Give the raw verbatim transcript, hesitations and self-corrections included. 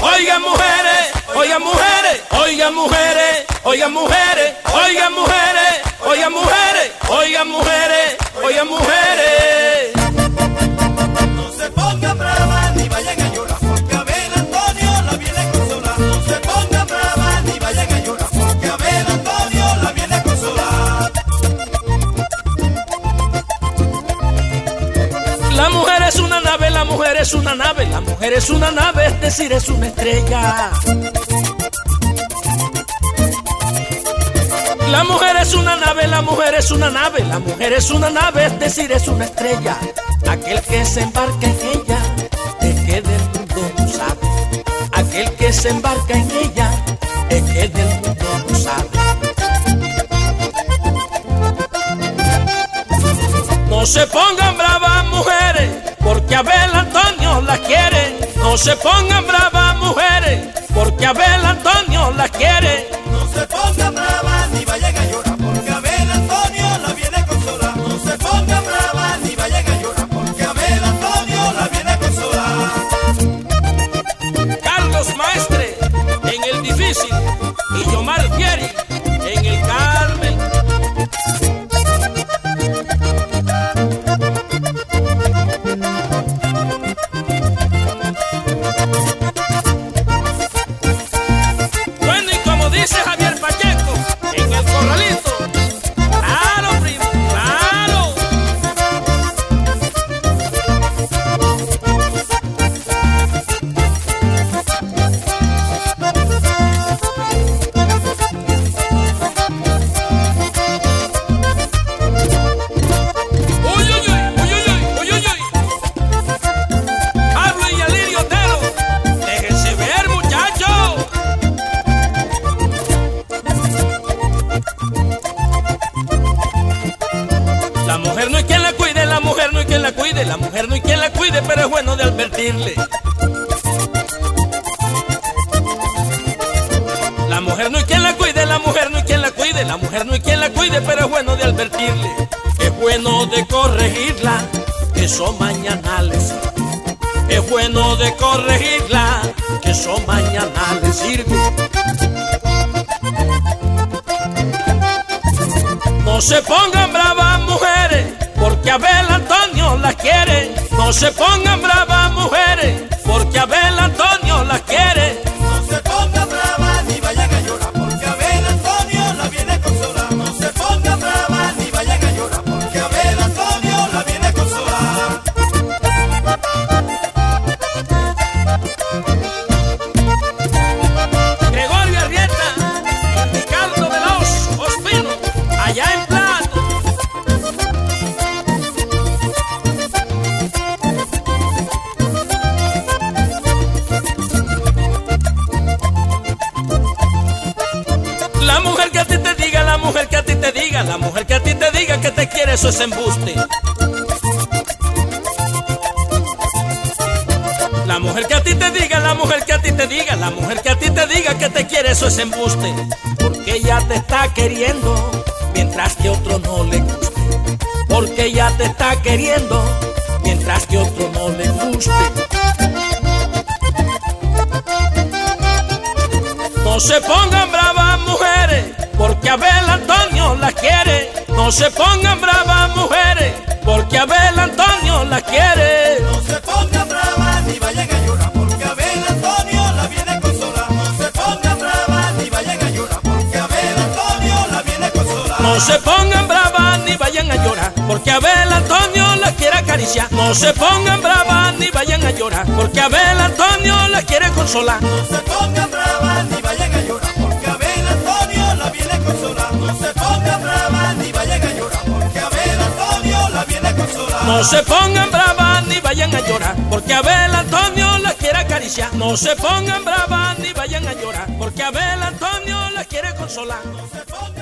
oigan mujeres, oigan mujeres, oigan mujeres, oigan mujeres, oigan mujeres, oigan mujeres, oigan mujeres, oigan mujeres. No se pongan bravas ni vayan a llorar, porque Abel Antonio la viene a consolar. No se pongan bravas ni vayan a llorar, porque Abel Antonio la viene a consolar. La mujer es una nave, la mujer es una nave, la mujer es una nave, es decir, es una estrella. La mujer es una nave, la mujer es una nave, la mujer es una nave, es decir, es una estrella. Aquel que se embarca en ella, es que del mundo no sabe. Aquel que se embarca en ella, es que del mundo no sabe. No se pongan bravas mujeres, porque Abel Antonio las quiere. No se pongan bravas mujeres, porque Abel Antonio las quiere. No se pongan bravas ni vayan a llorar, porque Abel Antonio la viene a consolar. No se pongan bravas ni vayan a llorar, porque Abel Antonio la viene a consolar. Carlos Maestre en el difícil y Yomar Fieri en el Carmen. Bueno, y como dice Javier Pacheco en el Corralito, claro, primo, claro. Uy, uy, uy, uy, uy, uy, uy, uy. Pablo y Alirio Otero, déjense ver, muchachos. La mujer no hay quien la cuide, la mujer no hay quien la cuide, la mujer no hay quien la cuide, pero es bueno de advertirle. La mujer no hay quien la cuide, la mujer no hay quien la cuide, la mujer no hay quien la cuide, pero es bueno de advertirle. Es bueno de corregirla, que eso mañana le sirve. Es bueno de corregirla, que eso mañana le sirve. No se pongan bravas mujeres, porque Abel Antonio las quiere. No se pongan bravas mujeres, porque Abel Antonio las quiere. No se pongan bravas ni vayan a llorar, porque Abel Antonio la viene a consolar. No se pongan bravas ni vayan a llorar, porque Abel Antonio la viene a consolar. Gregorio Arrieta, Ricardo Veloz, Ospino, allá en Plato. La mujer que a ti te diga, la mujer que a ti te diga, la mujer que a ti te diga que te quiere, eso es embuste. La mujer que a ti te diga, la mujer que a ti te diga, la mujer que a ti te diga que te quiere, eso es embuste. Porque ella te está queriendo, mientras que otro no le guste. Porque ella te está queriendo, mientras que otro no le guste. No se pongan bravas mujeres, porque Abel Antonio las quiere. No se pongan bravas mujeres, porque Abel Antonio las quiere. No se pongan bravas ni vayan a llorar, porque Abel Antonio la viene a consolar. No se pongan bravas ni vayan a llorar, porque Abel Antonio la viene a consolar. No se pongan bravas ni vayan a llorar, porque Abel Antonio las quiere acariciar. No se pongan bravas ni vayan a llorar, porque Abel Antonio las quiere consolar. No se pongan bravas ni vayan a llorar, porque Abel Antonio la viene a consolar. No se pongan bravas ni vayan a llorar, porque Abel Antonio la viene a consolar. No se pongan bravas ni vayan a llorar, porque Abel Antonio las quiere acariciar. No se pongan bravas ni vayan a llorar, porque Abel Antonio las quiere consolar. No se pongan